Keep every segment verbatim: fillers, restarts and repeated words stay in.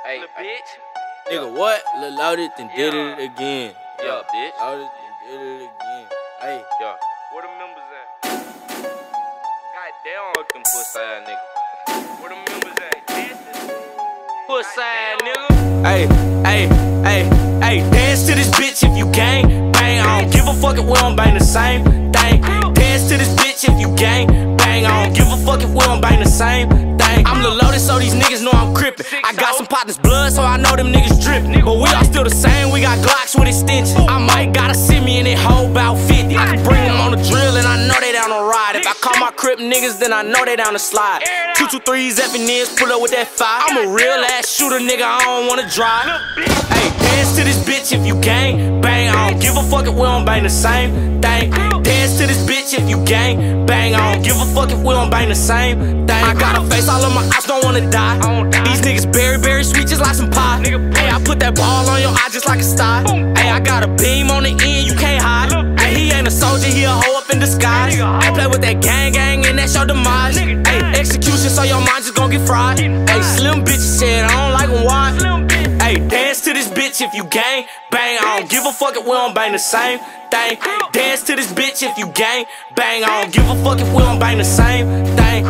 Hey, bitch. Nigga, what? Lil Loaded then did it again. Yeah, bitch. Loaded then did it again. Hey. Yeah. Where the members at? God damn, fuck them pussy ass niggas. Where the members at? Pussy ass nigga. Hey, hey, hey, hey, dance to this bitch if you gang bang. I don't give a fuck if we don't bang the same thing. Dance to this bitch if you gang bang. I don't give a fuck if we don't bang the same thing. I'm Lil Loaded, so these niggas know I'm crippin'. I got some partners' blood, so I know them niggas drippin'. But we all still the same, we got Glocks with extensions. I might gotta sit me in that hoe about fifty. I can bring them on the drill, and I know they down to ride. If I call my crip niggas, then I know they down to slide. Two two threes, effing niggas, pull up with that fire. I'm a real ass shooter, nigga, I don't wanna drive. Hey, dance to this bitch if you gang bang. I don't give a fuck if we don't bang the same thing. Dance to this bitch if you gang bang. I don't give a fuck if we don't bang the same thing. I got a face, all of my eyes don't wanna die. These niggas berry, berry sweet just like some pie. Hey, I put that ball on your eye just like a star. Hey, I got a beam on the end, you can't hide. Hey, he ain't a soldier, he a hoe up in disguise. I play with that gang gang and that's your demise. Hey, execution so your mind just gon' get fried. Hey, slim bitch said I don't like them wide. Hey, dance to this bitch if you gang bang. I don't give a fuck if we don't bang the same thing. Dance to this bitch if you gang bang. I don't give a fuck if we don't bang the same thing.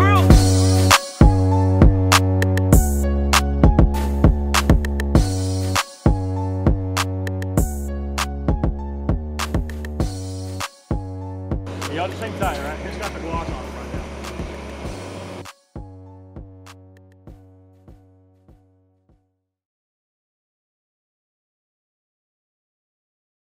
Y'all just hang tight, right? It's got the Glock on it.